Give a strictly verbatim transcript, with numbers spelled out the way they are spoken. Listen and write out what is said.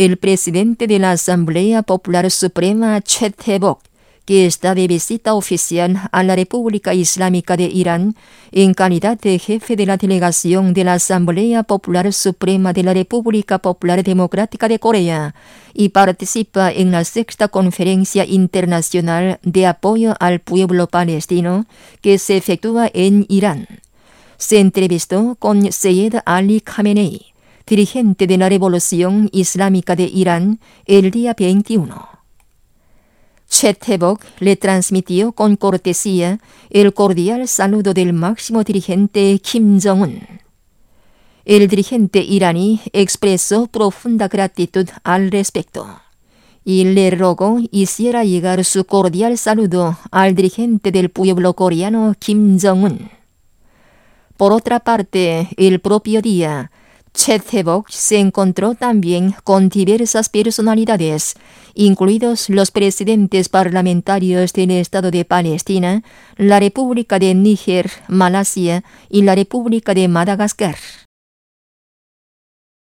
el presidente de la Asamblea Popular Suprema, Choi Tae-bok, que está de visita oficial a la República Islámica de Irán en calidad de jefe de la delegación de la Asamblea Popular Suprema de la República Popular Democrática de Corea y participa en la sexta Conferencia Internacional de Apoyo al Pueblo Palestino que se efectúa en Irán. Se entrevistó con Seyed Ali Khamenei, dirigente de la Revolución Islámica de Irán, el día veintiuno. Choi Tae-bok le transmitió con cortesía el cordial saludo del máximo dirigente Kim Jong-un. El dirigente iraní expresó profunda gratitud al respecto y le rogó hiciera llegar su cordial saludo al dirigente del pueblo coreano Kim Jong-un. Por otra parte, el propio día, Choi Tae-bok se encontró también con diversas personalidades, incluidos los presidentes parlamentarios del Estado de Palestina, la República de Níger, Malasia y la República de Madagascar.